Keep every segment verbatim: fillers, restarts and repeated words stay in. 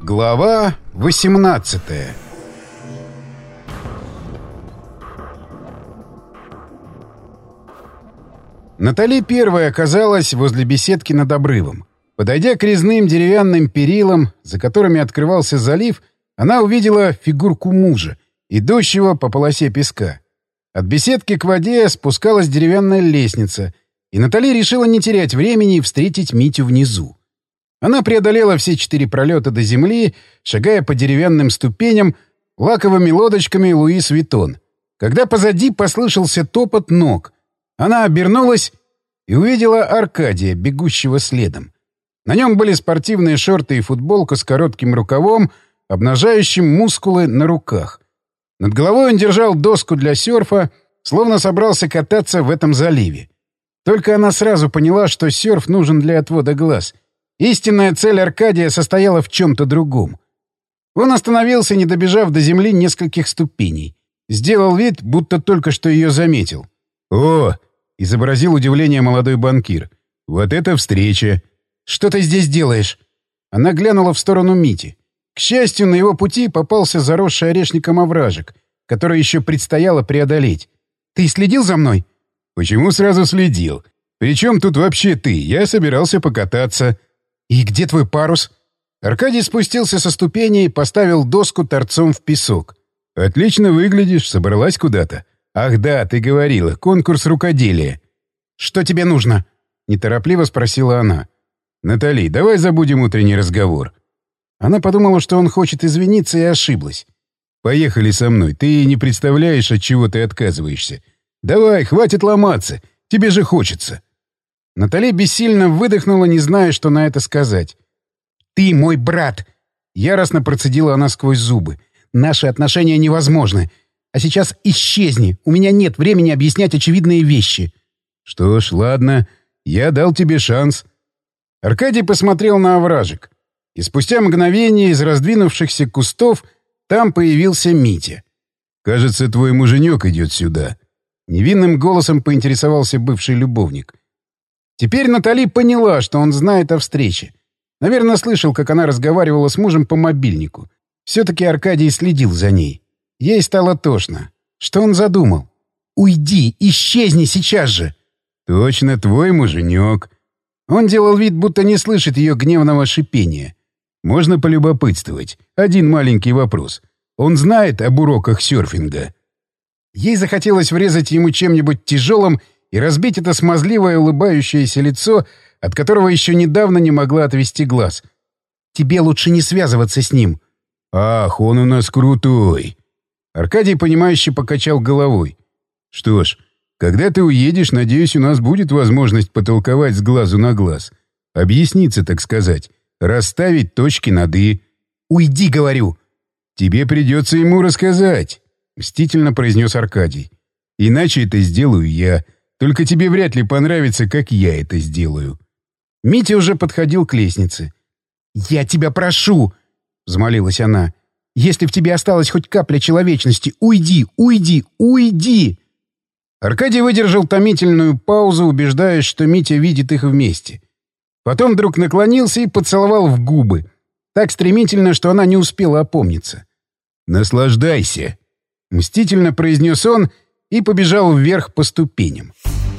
Глава восемнадцатая. Натали первая оказалась возле беседки над обрывом. Подойдя к резным деревянным перилам, за которыми открывался залив, она увидела фигурку мужа, идущего по полосе песка. От беседки к воде спускалась деревянная лестница, и Натали решила не терять времени и встретить Митю внизу. Она преодолела все четыре пролета до земли, шагая по деревянным ступеням лаковыми лодочками Луис Виттон. Когда позади послышался топот ног, она обернулась и увидела Аркадия, бегущего следом. На нем были спортивные шорты и футболка с коротким рукавом, обнажающим мускулы на руках. Над головой он держал доску для серфа, словно собрался кататься в этом заливе. Только она сразу поняла, что серф нужен для отвода глаз. Истинная цель Аркадия состояла в чем-то другом. Он остановился, не добежав до земли нескольких ступеней. Сделал вид, будто только что ее заметил. «О!» — изобразил удивление молодой банкир. «Вот это встреча!» «Что ты здесь делаешь?» Она глянула в сторону Мити. К счастью, на его пути попался заросший орешником овражек, который еще предстояло преодолеть. «Ты следил за мной?» «Почему сразу следил? Причем тут вообще ты? Я собирался покататься». «И где твой парус?» Аркадий спустился со ступеней и поставил доску торцом в песок. «Отлично выглядишь, собралась куда-то. Ах да, ты говорила, конкурс рукоделия». «Что тебе нужно?» — неторопливо спросила она. «Натали, давай забудем утренний разговор». Она подумала, что он хочет извиниться, и ошиблась. «Поехали со мной, ты не представляешь, от чего ты отказываешься. Давай, хватит ломаться, тебе же хочется». Натали бессильно выдохнула, не зная, что на это сказать. «Ты мой брат!» — яростно процедила она сквозь зубы. «Наши отношения невозможны. А сейчас исчезни, у меня нет времени объяснять очевидные вещи». «Что ж, ладно, я дал тебе шанс». Аркадий посмотрел на овражек. И спустя мгновение из раздвинувшихся кустов там появился Митя. «Кажется, твой муженек идет сюда». Невинным голосом поинтересовался бывший любовник. Теперь Натали поняла, что он знает о встрече. Наверное, слышал, как она разговаривала с мужем по мобильнику. Все-таки Аркадий следил за ней. Ей стало тошно. Что он задумал? «Уйди! Исчезни сейчас же!» «Точно, твой муженек». Он делал вид, будто не слышит ее гневного шипения. «Можно полюбопытствовать. Один маленький вопрос. Он знает об уроках серфинга?» Ей захотелось врезать ему чем-нибудь тяжелым и разбить это смазливое улыбающееся лицо, от которого еще недавно не могла отвести глаз. «Тебе лучше не связываться с ним». «Ах, он у нас крутой!» Аркадий, понимающе покачал головой. «Что ж, когда ты уедешь, надеюсь, у нас будет возможность потолковать с глазу на глаз. Объясниться, так сказать. Расставить точки над «и». «Уйди, говорю!» «Тебе придется ему рассказать», — мстительно произнес Аркадий. «Иначе это сделаю я. Только тебе вряд ли понравится, как я это сделаю». Митя уже подходил к лестнице. «Я тебя прошу!» — взмолилась она. «Если в тебе осталась хоть капля человечности, уйди, уйди, уйди!» Аркадий выдержал томительную паузу, убеждаясь, что Митя видит их вместе. Потом вдруг наклонился и поцеловал в губы. Так стремительно, что она не успела опомниться. «Наслаждайся!» — мстительно произнес он и побежал вверх по ступеням.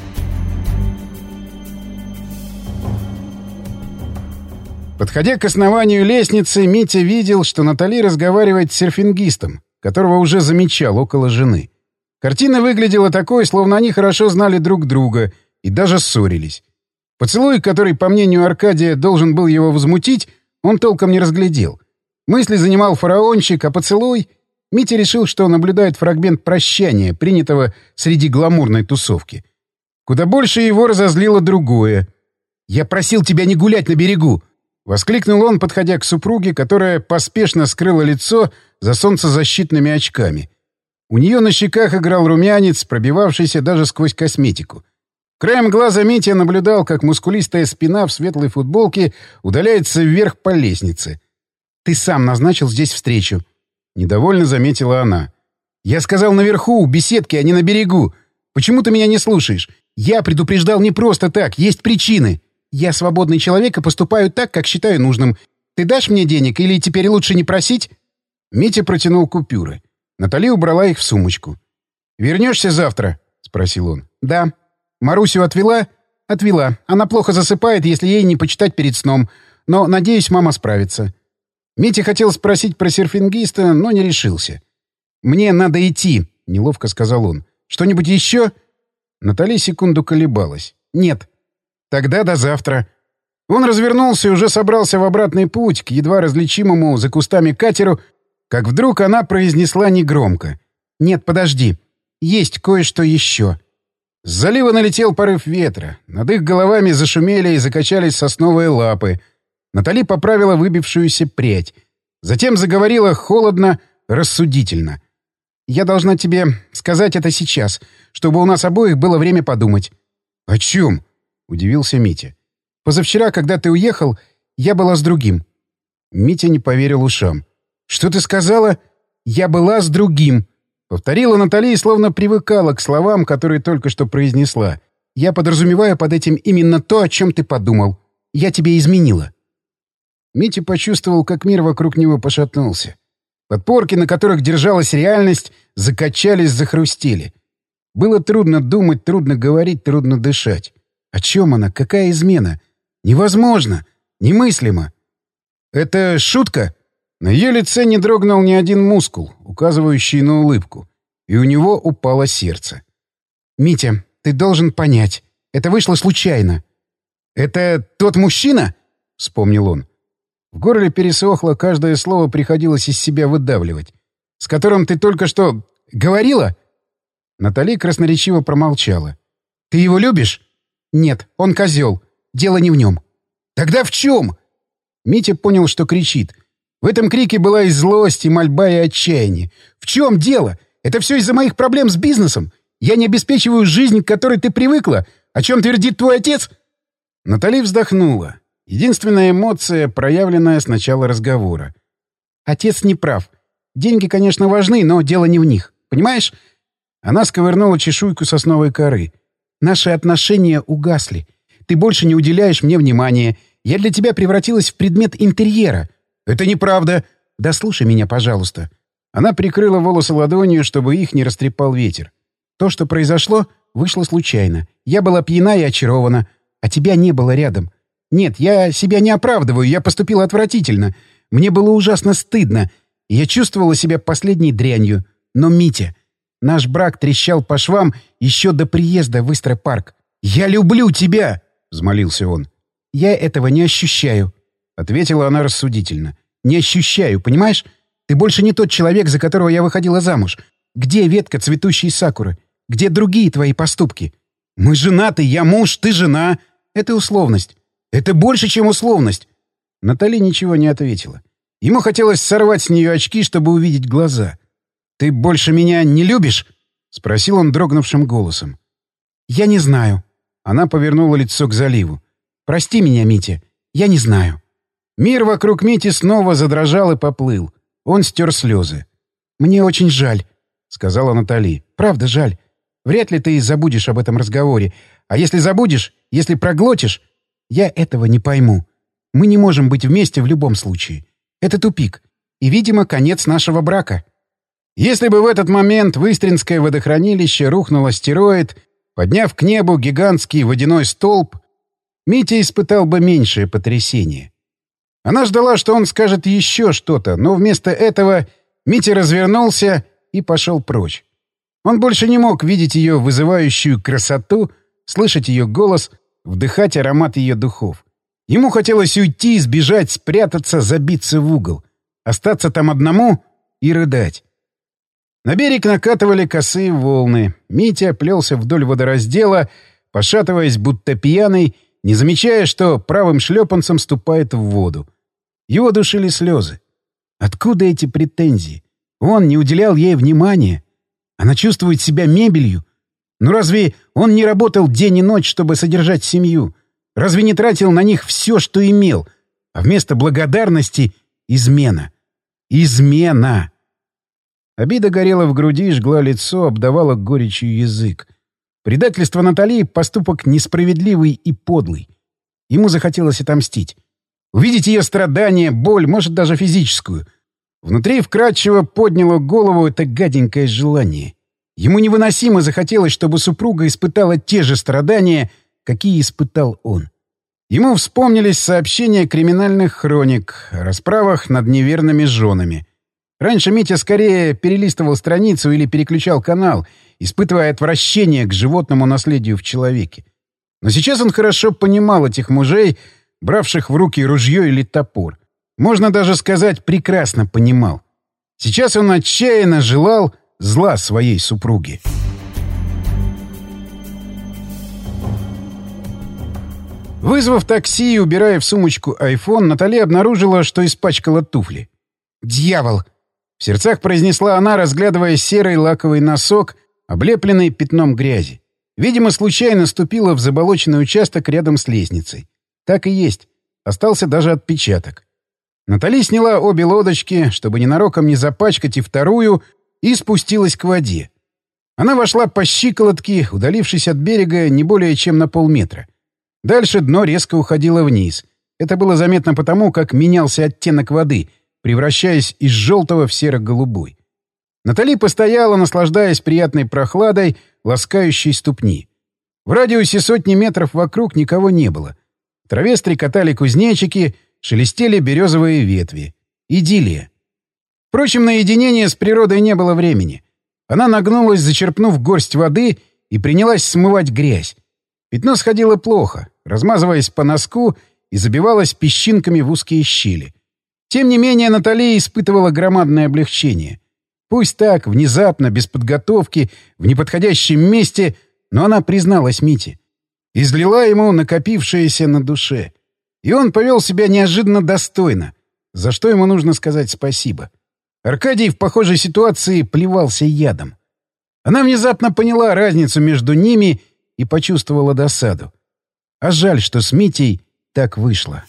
Подходя к основанию лестницы, Митя видел, что Натали разговаривает с серфингистом, которого уже замечал около жены. Картина выглядела такой, словно они хорошо знали друг друга и даже ссорились. Поцелуй, который, по мнению Аркадия, должен был его возмутить, он толком не разглядел. Мысли занимал фараончик, а поцелуй... Митя решил, что наблюдает фрагмент прощания, принятого среди гламурной тусовки. Куда больше его разозлило другое. «Я просил тебя не гулять на берегу!» — воскликнул он, подходя к супруге, которая поспешно скрыла лицо за солнцезащитными очками. У нее на щеках играл румянец, пробивавшийся даже сквозь косметику. Краем глаза Митя наблюдал, как мускулистая спина в светлой футболке удаляется вверх по лестнице. «Ты сам назначил здесь встречу», — недовольно заметила она. «Я сказал наверху, у беседки, а не на берегу. Почему ты меня не слушаешь? Я предупреждал не просто так, есть причины. Я свободный человек и поступаю так, как считаю нужным. Ты дашь мне денег или теперь лучше не просить?» Митя протянул купюры. Натали убрала их в сумочку. «Вернешься завтра?» — спросил он. «Да». «Марусю отвела?» «Отвела. Она плохо засыпает, если ей не почитать перед сном. Но, надеюсь, мама справится». Митя хотел спросить про серфингиста, но не решился. «Мне надо идти», — неловко сказал он. «Что-нибудь еще?» Натали секунду колебалась. «Нет». «Тогда до завтра». Он развернулся и уже собрался в обратный путь к едва различимому за кустами катеру, как вдруг она произнесла негромко. «Нет, подожди. Есть кое-что еще». С залива налетел порыв ветра. Над их головами зашумели и закачались сосновые лапы. Натали поправила выбившуюся прядь. Затем заговорила холодно, рассудительно. «Я должна тебе сказать это сейчас, чтобы у нас обоих было время подумать». «О чем?» — удивился Митя. «Позавчера, когда ты уехал, я была с другим». Митя не поверил ушам. «Что ты сказала?» «Я была с другим», — повторила Натали и словно привыкала к словам, которые только что произнесла. «Я подразумеваю под этим именно то, о чем ты подумал. Я тебе изменила». Митя почувствовал, как мир вокруг него пошатнулся. Подпорки, на которых держалась реальность, закачались, захрустели. Было трудно думать, трудно говорить, трудно дышать. О чем она? Какая измена? Невозможно! Немыслимо! «Это шутка?» На ее лице не дрогнул ни один мускул, указывающий на улыбку. И у него упало сердце. «Митя, ты должен понять. Это вышло случайно». «Это тот мужчина?» — вспомнил он. В горле пересохло, каждое слово приходилось из себя выдавливать. «С которым ты только что говорила?» Натали красноречиво промолчала. «Ты его любишь?» «Нет, он козел. Дело не в нем». «Тогда в чем?» Митя понял, что кричит. В этом крике была и злость, и мольба, и отчаяние. «В чем дело? Это все из-за моих проблем с бизнесом. Я не обеспечиваю жизнь, к которой ты привыкла. О чем твердит твой отец?» Натали вздохнула. Единственная эмоция, проявленная с начала разговора. «Отец не прав. Деньги, конечно, важны, но дело не в них. Понимаешь?» Она сковырнула чешуйку сосновой коры. «Наши отношения угасли. Ты больше не уделяешь мне внимания. Я для тебя превратилась в предмет интерьера». «Это неправда!» «Да слушай меня, пожалуйста». Она прикрыла волосы ладонью, чтобы их не растрепал ветер. «То, что произошло, вышло случайно. Я была пьяна и очарована, а тебя не было рядом. Нет, я себя не оправдываю, я поступила отвратительно. Мне было ужасно стыдно, и я чувствовала себя последней дрянью. Но, Митя, наш брак трещал по швам еще до приезда в Истра-парк. «Я люблю тебя!» — взмолился он. «Я этого не ощущаю», — ответила она рассудительно. «Не ощущаю, понимаешь? Ты больше не тот человек, за которого я выходила замуж. Где ветка цветущей сакуры? Где другие твои поступки? Мы женаты, я муж, ты жена. Это условность. Это больше, чем условность». Натали ничего не ответила. Ему хотелось сорвать с нее очки, чтобы увидеть глаза. «Ты больше меня не любишь?» — спросил он дрогнувшим голосом. «Я не знаю». Она повернула лицо к заливу. «Прости меня, Митя. Я не знаю». Мир вокруг Мити снова задрожал и поплыл. Он стер слезы. «Мне очень жаль», — сказала Натали. «Правда жаль. Вряд ли ты забудешь об этом разговоре. А если забудешь, если проглотишь, я этого не пойму. Мы не можем быть вместе в любом случае. Это тупик. И, видимо, конец нашего брака». Если бы в этот момент в Истринское водохранилище рухнул астероид, подняв к небу гигантский водяной столб, Митя испытал бы меньшее потрясение. Она ждала, что он скажет еще что-то, но вместо этого Митя развернулся и пошел прочь. Он больше не мог видеть ее вызывающую красоту, слышать ее голос, вдыхать аромат ее духов. Ему хотелось уйти, сбежать, спрятаться, забиться в угол, остаться там одному и рыдать. На берег накатывали косые волны. Митя плелся вдоль водораздела, пошатываясь, будто пьяный, не замечая, что правым шлепанцем ступает в воду. Его душили слезы. Откуда эти претензии? Он не уделял ей внимания. Она чувствует себя мебелью. Ну разве он не работал день и ночь, чтобы содержать семью? Разве не тратил на них все, что имел? А вместо благодарности — измена. Измена! Обида горела в груди, жгла лицо, обдавала горечью язык. Предательство Натали — поступок несправедливый и подлый. Ему захотелось отомстить. Увидеть ее страдания, боль, может, даже физическую. Внутри вкрадчиво подняло голову это гаденькое желание. Ему невыносимо захотелось, чтобы супруга испытала те же страдания, какие испытал он. Ему вспомнились сообщения криминальных хроник о расправах над неверными женами. Раньше Митя скорее перелистывал страницу или переключал канал, испытывая отвращение к животному наследию в человеке. Но сейчас он хорошо понимал этих мужей, бравших в руки ружье или топор. Можно даже сказать, прекрасно понимал. Сейчас он отчаянно желал зла своей супруге. Вызвав такси и убирая в сумочку айфон, Натали обнаружила, что испачкала туфли. «Дьявол!» — в сердцах произнесла она, разглядывая серый лаковый носок, облепленный пятном грязи. Видимо, случайно ступила в заболоченный участок рядом с лестницей. Так и есть. Остался даже отпечаток. Натали сняла обе лодочки, чтобы ненароком не запачкать и вторую, и спустилась к воде. Она вошла по щиколотке, удалившись от берега не более чем на полметра. Дальше дно резко уходило вниз. Это было заметно потому, как менялся оттенок воды, превращаясь из желтого в серо-голубой. Натали постояла, наслаждаясь приятной прохладой, ласкающей ступни. В радиусе сотни метров вокруг никого не было. В траве стрекотали кузнечики, шелестели березовые ветви. Идиллия. Впрочем, на единение с природой не было времени. Она нагнулась, зачерпнув горсть воды, и принялась смывать грязь. Пятно сходило плохо, размазываясь по носку и забивалось песчинками в узкие щели. Тем не менее, Натали испытывала громадное облегчение. Пусть так, внезапно, без подготовки, в неподходящем месте, но она призналась Мите. Излила ему накопившееся на душе. И он повел себя неожиданно достойно, за что ему нужно сказать спасибо. Аркадий в похожей ситуации плевался ядом. Она внезапно поняла разницу между ними и почувствовала досаду. А жаль, что с Митей так вышло.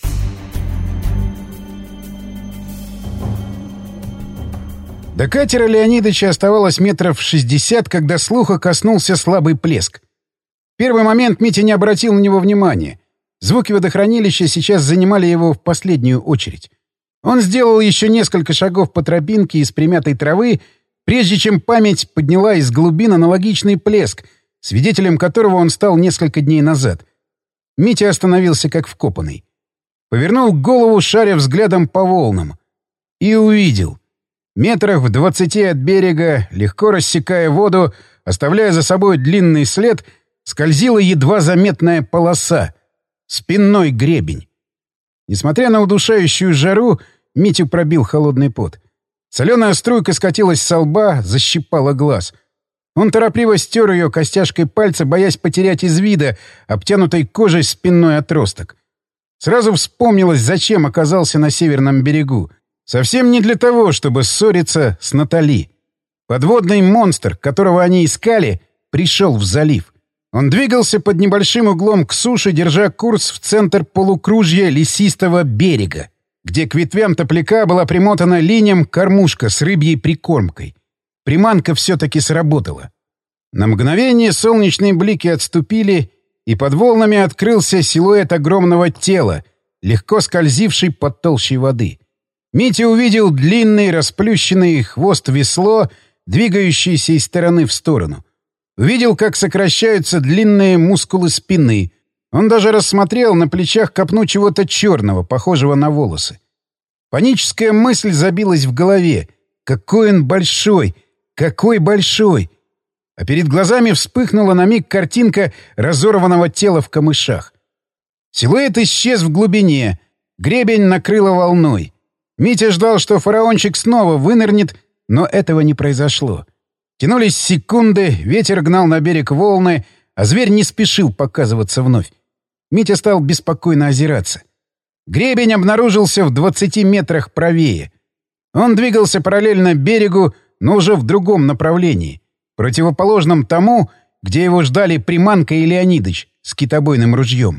До катера Леонидыча оставалось метров шестьдесят, когда слуха коснулся слабый плеск. В первый момент Митя не обратил на него внимания. Звуки водохранилища сейчас занимали его в последнюю очередь. Он сделал еще несколько шагов по тропинке из примятой травы, прежде чем память подняла из глубин аналогичный плеск, свидетелем которого он стал несколько дней назад. Митя остановился как вкопанный. Повернул голову, шаря взглядом по волнам. И увидел. Метрах в двадцати от берега, легко рассекая воду, оставляя за собой длинный след, скользила едва заметная полоса — спинной гребень. Несмотря на удушающую жару, Митю пробил холодный пот. Соленая струйка скатилась со лба, защипала глаз. Он торопливо стер ее костяшкой пальца, боясь потерять из вида обтянутой кожей спинной отросток. Сразу вспомнилось, зачем оказался на северном берегу. Совсем не для того, чтобы ссориться с Натали. Подводный монстр, которого они искали, пришел в залив. Он двигался под небольшим углом к суше, держа курс в центр полукружья лесистого берега, где к ветвям топляка была примотана линем кормушка с рыбьей прикормкой. Приманка все-таки сработала. На мгновение солнечные блики отступили, и под волнами открылся силуэт огромного тела, легко скользивший под толщей воды. Митя увидел длинный расплющенный хвост-весло, двигающийся из стороны в сторону. Увидел, как сокращаются длинные мускулы спины. Он даже рассмотрел на плечах копну чего-то черного, похожего на волосы. Паническая мысль забилась в голове. Какой он большой! Какой большой! А перед глазами вспыхнула на миг картинка разорванного тела в камышах. Силуэт исчез в глубине. Гребень накрыло волной. Митя ждал, что фараончик снова вынырнет, но этого не произошло. Тянулись секунды, ветер гнал на берег волны, а зверь не спешил показываться вновь. Митя стал беспокойно озираться. Гребень обнаружился в двадцати метрах правее. Он двигался параллельно берегу, но уже в другом направлении, противоположном тому, где его ждали приманка и Леонидыч с китобойным ружьем.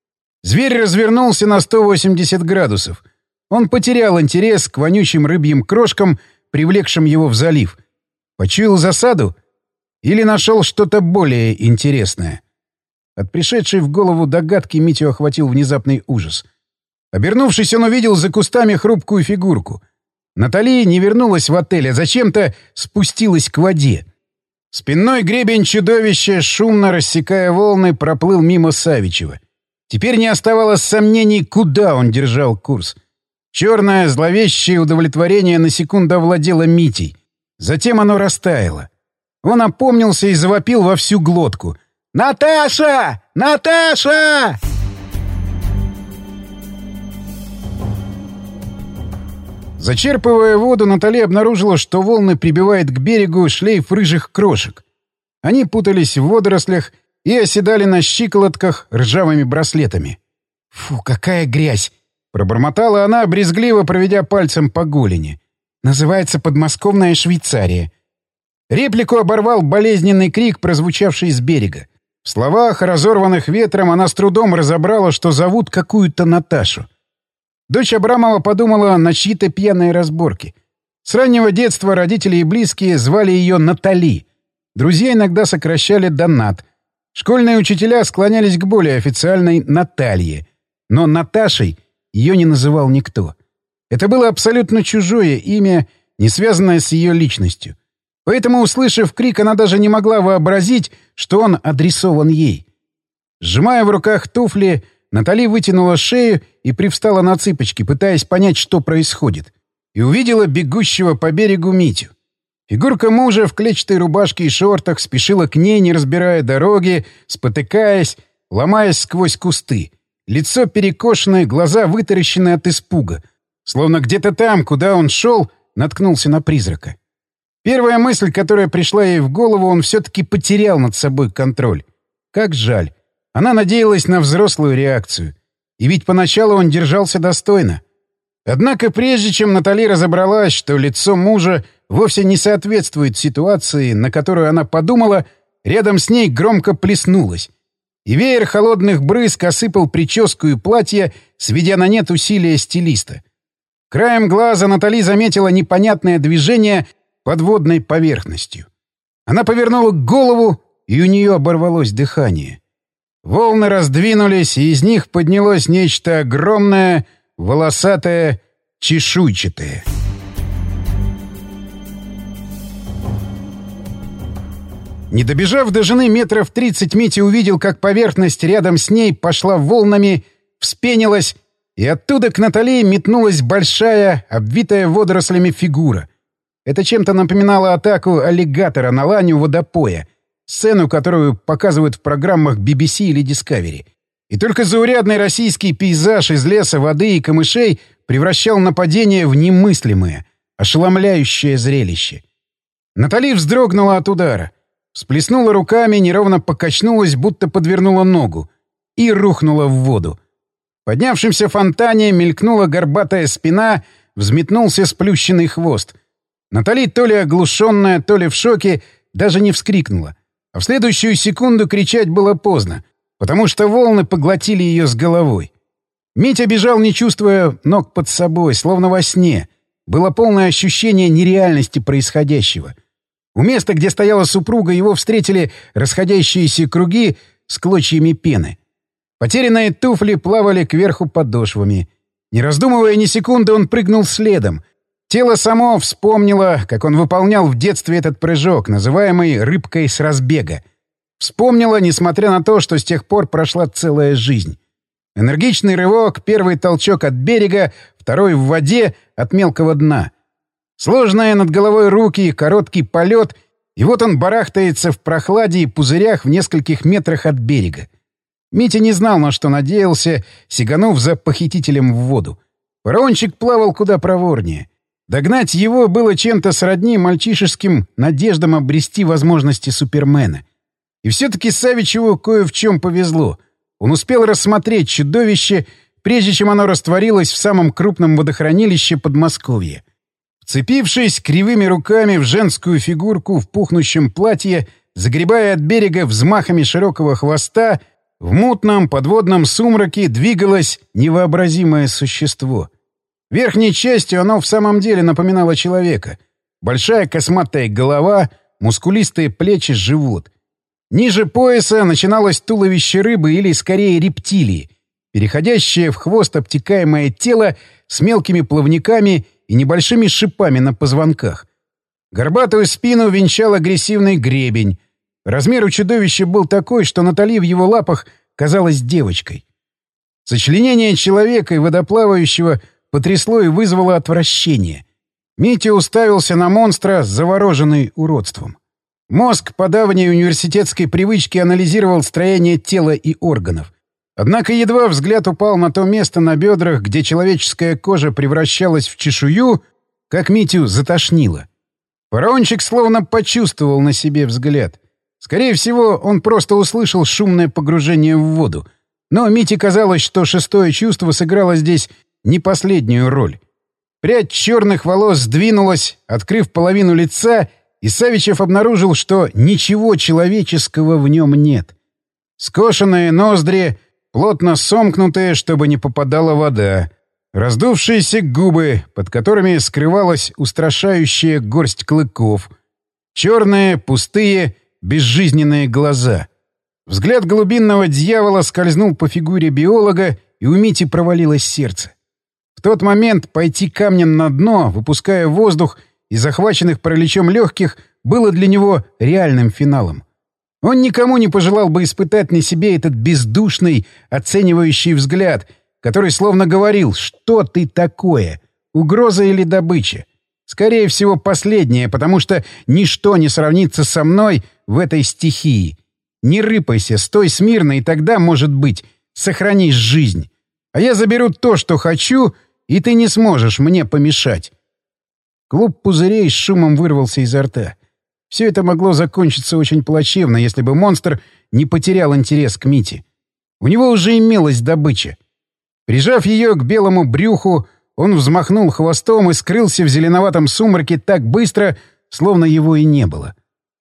Зверь развернулся на сто восемьдесят градусов. Он потерял интерес к вонючим рыбьим крошкам, привлекшим его в залив. Почуял засаду? Или нашел что-то более интересное? От пришедшей в голову догадки Митю охватил внезапный ужас. Обернувшись, он увидел за кустами хрупкую фигурку. Натали не вернулась в отель, а зачем-то спустилась к воде. Спинной гребень чудовища, шумно рассекая волны, проплыл мимо Савичева. Теперь не оставалось сомнений, куда он держал курс. Черное зловещее удовлетворение на секунду овладело Митей. Затем оно растаяло. Он опомнился и завопил во всю глотку. «Наташа! Наташа!» Зачерпывая воду, Натали обнаружила, что волны прибивает к берегу шлейф рыжих крошек. Они путались в водорослях и оседали на щиколотках ржавыми браслетами. «Фу, какая грязь!» — пробормотала она, брезгливо проведя пальцем по голени. «Называется подмосковная Швейцария». Реплику оборвал болезненный крик, прозвучавший с берега. В словах, разорванных ветром, она с трудом разобрала, что зовут какую-то Наташу. Дочь Абрамова подумала на чьи-то пьяные разборки. С раннего детства родители и близкие звали ее Натали. Друзья иногда сокращали до Нат. Школьные учителя склонялись к более официальной Наталье. Но Наташей ее не называл никто. Это было абсолютно чужое имя, не связанное с ее личностью. Поэтому, услышав крик, она даже не могла вообразить, что он адресован ей. Сжимая в руках туфли, Натали вытянула шею и привстала на цыпочки, пытаясь понять, что происходит. И увидела бегущего по берегу Митю. Фигурка мужа в клетчатой рубашке и шортах спешила к ней, не разбирая дороги, спотыкаясь, ломаясь сквозь кусты. Лицо перекошенное, глаза вытаращены от испуга. Словно где-то там, куда он шел, наткнулся на призрака. Первая мысль, которая пришла ей в голову, он все-таки потерял над собой контроль. Как жаль. Она надеялась на взрослую реакцию. И ведь поначалу он держался достойно. Однако прежде чем Натали разобралась, что лицо мужа вовсе не соответствует ситуации, на которую она подумала, рядом с ней громко плеснулось. И веер холодных брызг осыпал прическу и платье, сведя на нет усилия стилиста. Краем глаза Натали заметила непонятное движение под водной поверхностью. Она повернула голову, и у нее оборвалось дыхание. Волны раздвинулись, и из них поднялось нечто огромное, волосатое, чешуйчатое. Не добежав до жены метров тридцать, Митя увидел, как поверхность рядом с ней пошла волнами, вспенилась, и оттуда к Натали метнулась большая, обвитая водорослями фигура. Это чем-то напоминало атаку аллигатора на лань у водопоя, сцену, которую показывают в программах би би си или Discovery. И только заурядный российский пейзаж из леса, воды и камышей превращал нападение в немыслимое, ошеломляющее зрелище. Натали вздрогнула от удара, всплеснула руками, неровно покачнулась, будто подвернула ногу, и рухнула в воду. В поднявшемся фонтане мелькнула горбатая спина, взметнулся сплющенный хвост. Натали, то ли оглушенная, то ли в шоке, даже не вскрикнула. А в следующую секунду кричать было поздно, потому что волны поглотили ее с головой. Митя бежал, не чувствуя ног под собой, словно во сне. Было полное ощущение нереальности происходящего. У места, где стояла супруга, его встретили расходящиеся круги с клочьями пены. Потерянные туфли плавали кверху подошвами. Не раздумывая ни секунды, он прыгнул следом. Тело само вспомнило, как он выполнял в детстве этот прыжок, называемый «рыбкой с разбега». Вспомнило, несмотря на то, что с тех пор прошла целая жизнь. Энергичный рывок, первый толчок от берега, второй в воде от мелкого дна. Сложные над головой руки, короткий полет, и вот он барахтается в прохладе и пузырях в нескольких метрах от берега. Митя не знал, на что надеялся, сиганув за похитителем в воду. Фараончик плавал куда проворнее. Догнать его было чем-то сродни мальчишеским надеждам обрести возможности Супермена. И все-таки Савичеву кое в чем повезло. Он успел рассмотреть чудовище, прежде чем оно растворилось в самом крупном водохранилище Подмосковья. Вцепившись кривыми руками в женскую фигурку в пухнущем платье, загребая от берега взмахами широкого хвоста, в мутном подводном сумраке двигалось невообразимое существо. Верхней частью оно в самом деле напоминало человека. Большая косматая голова, мускулистые плечи, живот. Ниже пояса начиналось туловище рыбы или, скорее, рептилии. переходящее в хвост обтекаемое тело с мелкими плавниками и небольшими шипами на позвонках. Горбатую спину венчал агрессивный гребень. Размер у чудовища был такой, что Натали в его лапах казалась девочкой. Сочленение человека и водоплавающего потрясло и вызвало отвращение. Митя уставился на монстра, завороженный уродством. Мозг по давней университетской привычке анализировал строение тела и органов. Однако едва взгляд упал на то место на бедрах, где человеческая кожа превращалась в чешую, как Митю затошнило. Фараончик словно почувствовал на себе взгляд. Скорее всего, он просто услышал шумное погружение в воду. Но Мите казалось, что шестое чувство сыграло здесь не последнюю роль. Прядь черных волос сдвинулась, открыв половину лица, и Савичев обнаружил, что ничего человеческого в нем нет. Скошенные ноздри, плотно сомкнутые, чтобы не попадала вода. Раздувшиеся губы, под которыми скрывалась устрашающая горсть клыков. Черные, пустые, безжизненные глаза. Взгляд глубинного дьявола скользнул по фигуре биолога, и у Мити провалилось сердце. В тот момент пойти камнем на дно, выпуская воздух из захваченных параличом легких, было для него реальным финалом. Он никому не пожелал бы испытать на себе этот бездушный, оценивающий взгляд, который словно говорил: «Что ты такое? Угроза или добыча?» Скорее всего, последнее, потому что ничто не сравнится со мной в этой стихии. Не рыпайся, стой смирно, и тогда, может быть, сохранишь жизнь. А я заберу то, что хочу, и ты не сможешь мне помешать. Клуб пузырей с шумом вырвался изо рта. Все это могло закончиться очень плачевно, если бы монстр не потерял интерес к Мите. У него уже имелась добыча. Прижав ее к белому брюху, он взмахнул хвостом и скрылся в зеленоватом сумраке так быстро, словно его и не было.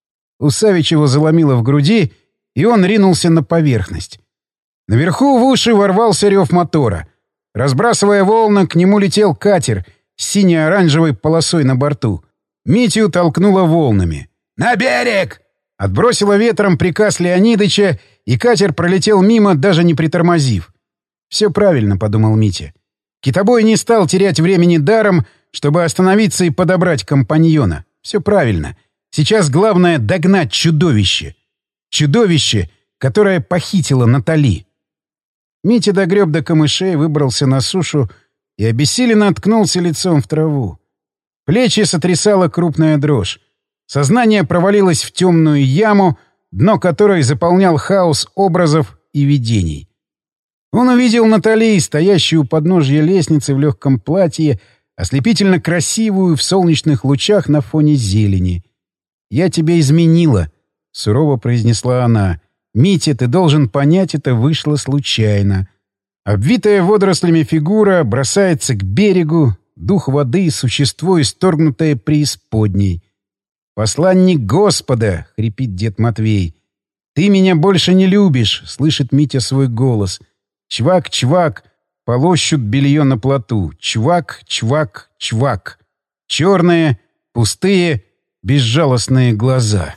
У Савичева заломило в груди, и он ринулся на поверхность. Наверху в уши ворвался рев мотора. Разбрасывая волны, к нему летел катер с сине-оранжевой полосой на борту. Митю толкнуло волнами. «На берег!» Отбросило ветром приказ Леонидыча, и катер пролетел мимо, даже не притормозив. «Все правильно», — подумал Митя. Китобой не стал терять времени даром, чтобы остановиться и подобрать компаньона. Все правильно. Сейчас главное — догнать чудовище. Чудовище, которое похитило Натали. Митя догреб до камышей, выбрался на сушу и обессиленно откнулся лицом в траву. Плечи сотрясала крупная дрожь. Сознание провалилось в темную яму, дно которой заполнял хаос образов и видений. Он увидел Натали, стоящую у подножья лестницы в легком платье, ослепительно красивую в солнечных лучах на фоне зелени. «Я тебя изменила», — сурово произнесла она. «Митя, ты должен понять, это вышло случайно». Обвитая водорослями фигура бросается к берегу, дух воды — существо, исторгнутое преисподней. «Посланник Господа!» — хрипит дед Матвей. «Ты меня больше не любишь!» — слышит Митя свой голос. «Чвак, чвак!» — полощут белье на плоту. «Чвак, чвак, чвак!» Черные, пустые, безжалостные глаза.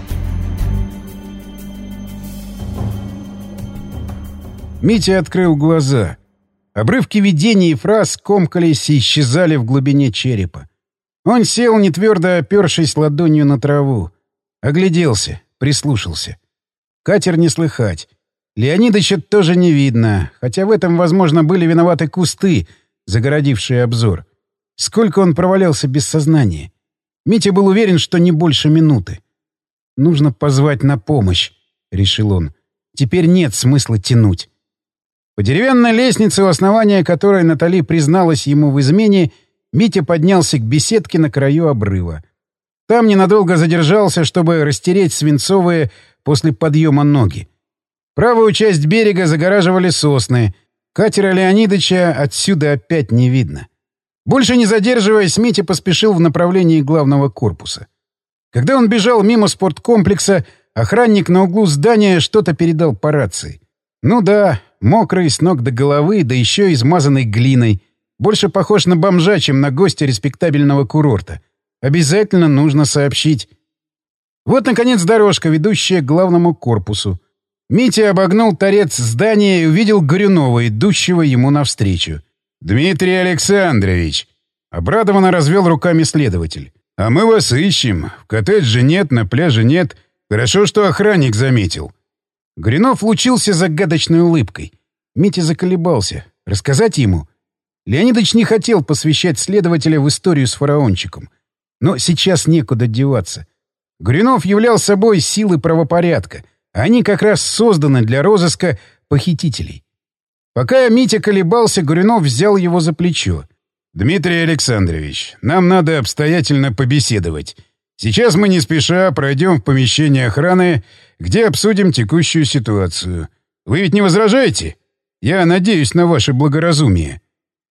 Митя открыл глаза. Обрывки видений и фраз комкались и исчезали в глубине черепа. Он сел, нетвердо опершись ладонью на траву. Огляделся, прислушался. Катер не слыхать. Леонидыча тоже не видно, хотя в этом, возможно, были виноваты кусты, загородившие обзор. Сколько он провалялся без сознания? Митя был уверен, что не больше минуты. «Нужно позвать на помощь», — решил он. «Теперь нет смысла тянуть». По деревянной лестнице, у основания которой Натали призналась ему в измене, Митя поднялся к беседке на краю обрыва. Там ненадолго задержался, чтобы растереть свинцовые после подъема ноги. Правую часть берега загораживали сосны. Катера Леонидыча отсюда опять не видно. Больше не задерживаясь, Митя поспешил в направлении главного корпуса. Когда он бежал мимо спорткомплекса, охранник на углу здания что-то передал по рации. Ну да, мокрый с ног до головы, да еще измазанный глиной. Больше похож на бомжа, чем на гостя респектабельного курорта. Обязательно нужно сообщить. Вот, наконец, дорожка, ведущая к главному корпусу. Митя обогнул торец здания и увидел Горюнова, идущего ему навстречу. «Дмитрий Александрович!» — обрадованно развел руками следователь. «А мы вас ищем. В коттедже нет, на пляже нет. Хорошо, что охранник заметил». Горюнов лучился загадочной улыбкой. Митя заколебался. Рассказать ему? Леонидыч не хотел посвящать следователя в историю с фараончиком. Но сейчас некуда деваться. Горюнов являл собой силы правопорядка, а они как раз созданы для розыска похитителей. Пока Митя колебался, Горюнов взял его за плечо. «Дмитрий Александрович, нам надо обстоятельно побеседовать. Сейчас мы не спеша пройдем в помещение охраны, где обсудим текущую ситуацию. Вы ведь не возражаете? Я надеюсь на ваше благоразумие».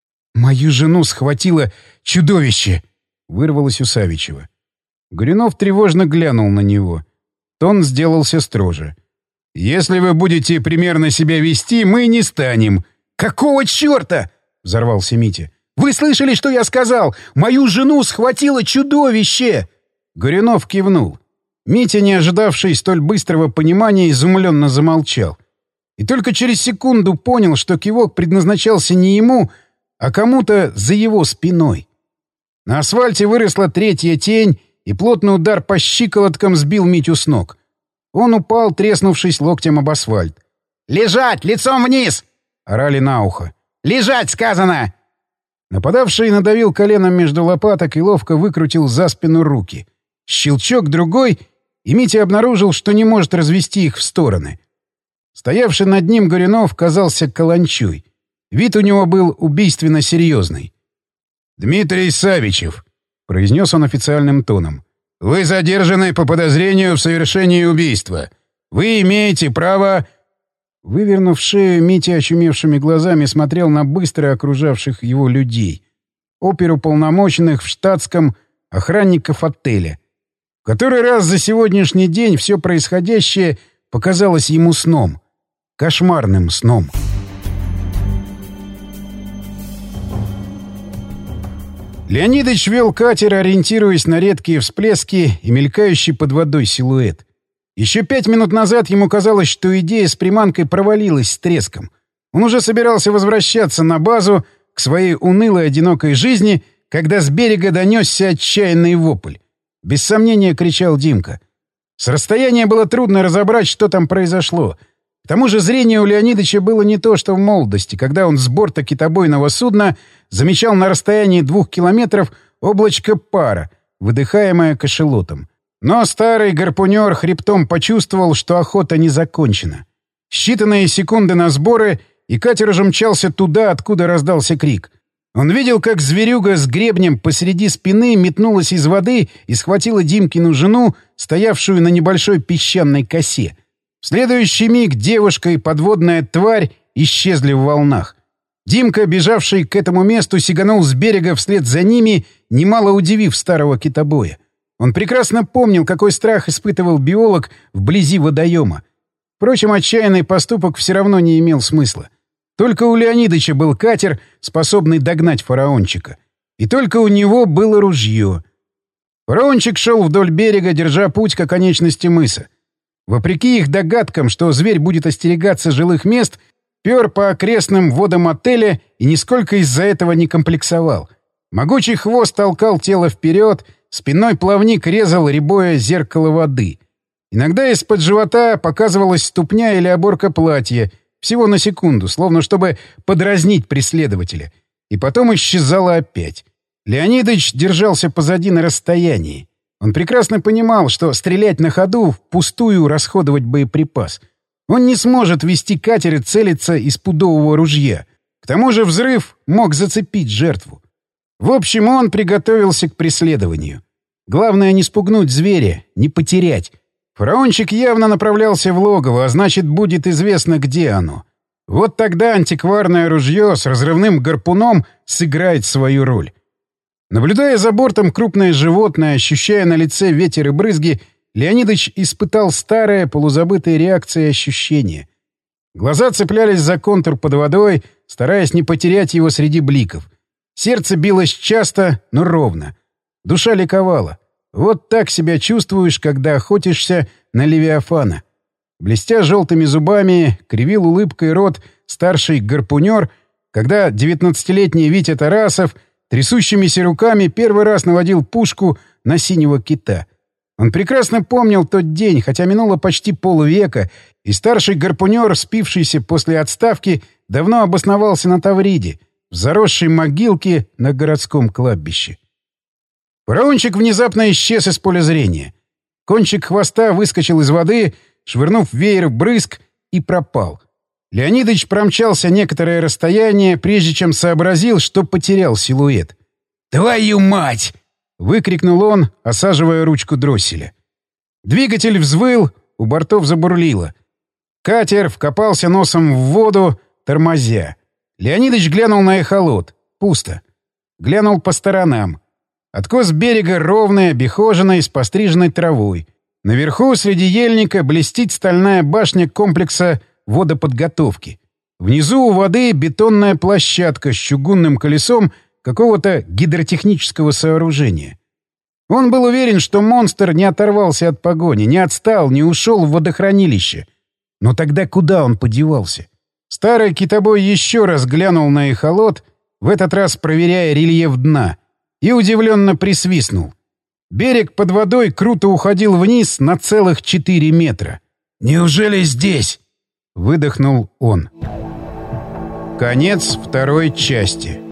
«Мою жену схватило чудовище!» — вырвалось у Савичева. Горюнов тревожно глянул на него. Тон сделался строже. «Если вы будете примерно себя вести, мы не станем». «Какого черта?» — взорвался Митя. «Вы слышали, что я сказал? Мою жену схватило чудовище!» Горюнов кивнул. Митя, не ожидавший столь быстрого понимания, изумленно замолчал. И только через секунду понял, что кивок предназначался не ему, а кому-то за его спиной. На асфальте выросла третья тень, и плотный удар по щиколоткам сбил Митю с ног. Он упал, треснувшись локтем об асфальт. «Лежать! Лицом вниз!» — орали на ухо. «Лежать, сказано!» Нападавший надавил коленом между лопаток и ловко выкрутил за спину руки. Щелчок другой, и Митя обнаружил, что не может развести их в стороны. Стоявший над ним Горюнов казался каланчой. Вид у него был убийственно серьезный. «Дмитрий Савичев», — произнес он официальным тоном, — «вы задержаны по подозрению в совершении убийства. Вы имеете право...» Вывернув шею, Митя очумевшими глазами смотрел на быстро окружавших его людей. Оперуполномоченных в штатском, охранников отеля. В который раз за сегодняшний день все происходящее показалось ему сном. Кошмарным сном. Леонидыч вел катер, ориентируясь на редкие всплески и мелькающий под водой силуэт. Еще пять минут назад ему казалось, что идея с приманкой провалилась с треском. Он уже собирался возвращаться на базу к своей унылой одинокой жизни, когда с берега донесся отчаянный вопль. Без сомнения кричал Димка. С расстояния было трудно разобрать, что там произошло. К тому же зрение у Леонидыча было не то, что в молодости, когда он с борта китобойного судна замечал на расстоянии двух километров облачко пара, выдыхаемое кашелотом. Но старый гарпунер хребтом почувствовал, что охота не закончена. Считанные секунды на сборы, и катер уже мчался туда, откуда раздался крик. Он видел, как зверюга с гребнем посреди спины метнулась из воды и схватила Димкину жену, стоявшую на небольшой песчаной косе. В следующий миг девушка и подводная тварь исчезли в волнах. Димка, бежавший к этому месту, сиганул с берега вслед за ними, немало удивив старого китобоя. Он прекрасно помнил, какой страх испытывал биолог вблизи водоема. Впрочем, отчаянный поступок все равно не имел смысла. Только у Леонидыча был катер, способный догнать фараончика. И только у него было ружье. Фараончик шел вдоль берега, держа путь к оконечности мыса. Вопреки их догадкам, что зверь будет остерегаться жилых мест, пер по окрестным водам отеля и нисколько из-за этого не комплексовал. Могучий хвост толкал тело вперед, спинной плавник резал рябое зеркало воды. Иногда из-под живота показывалась ступня или оборка платья, всего на секунду, словно чтобы подразнить преследователя. И потом исчезала опять. Леонидыч держался позади на расстоянии. Он прекрасно понимал, что стрелять на ходу — впустую расходовать боеприпас. Он не сможет вести катер и целиться из пудового ружья. К тому же взрыв мог зацепить жертву. В общем, он приготовился к преследованию. Главное — не спугнуть зверя, не потерять. Фараончик явно направлялся в логово, а значит, будет известно, где оно. Вот тогда антикварное ружье с разрывным гарпуном сыграет свою роль. Наблюдая за бортом крупное животное, ощущая на лице ветер и брызги, Леонидыч испытал старые, полузабытые реакции и ощущения. Глаза цеплялись за контур под водой, стараясь не потерять его среди бликов. Сердце билось часто, но ровно. Душа ликовала. Вот так себя чувствуешь, когда охотишься на левиафана. Блестя желтыми зубами, кривил улыбкой рот старший гарпунер, когда девятнадцатилетний Витя Тарасов трясущимися руками первый раз наводил пушку на синего кита. Он прекрасно помнил тот день, хотя минуло почти полвека, и старший гарпунер, спившийся после отставки, давно обосновался на Тавриде, в заросшей могилке на городском кладбище. Фараончик внезапно исчез из поля зрения. Кончик хвоста выскочил из воды, швырнув веер брызг, и пропал. Леонидыч промчался некоторое расстояние, прежде чем сообразил, что потерял силуэт. «Твою мать!» — выкрикнул он, осаживая ручку дросселя. Двигатель взвыл, у бортов забурлило. Катер вкопался носом в воду, тормозя. Леонидыч глянул на эхолот. Пусто. Глянул по сторонам. Откос берега ровный, обихоженный, с постриженной травой. Наверху, среди ельника, блестит стальная башня комплекса водоподготовки. Внизу у воды бетонная площадка с чугунным колесом какого-то гидротехнического сооружения. Он был уверен, что монстр не оторвался от погони, не отстал, не ушел в водохранилище. Но тогда куда он подевался? Старый китобой еще раз глянул на эхолот, в этот раз проверяя рельеф дна, и удивленно присвистнул. Берег под водой круто уходил вниз на целых четыре метра. «Неужели здесь?» — выдохнул он. Конец второй части.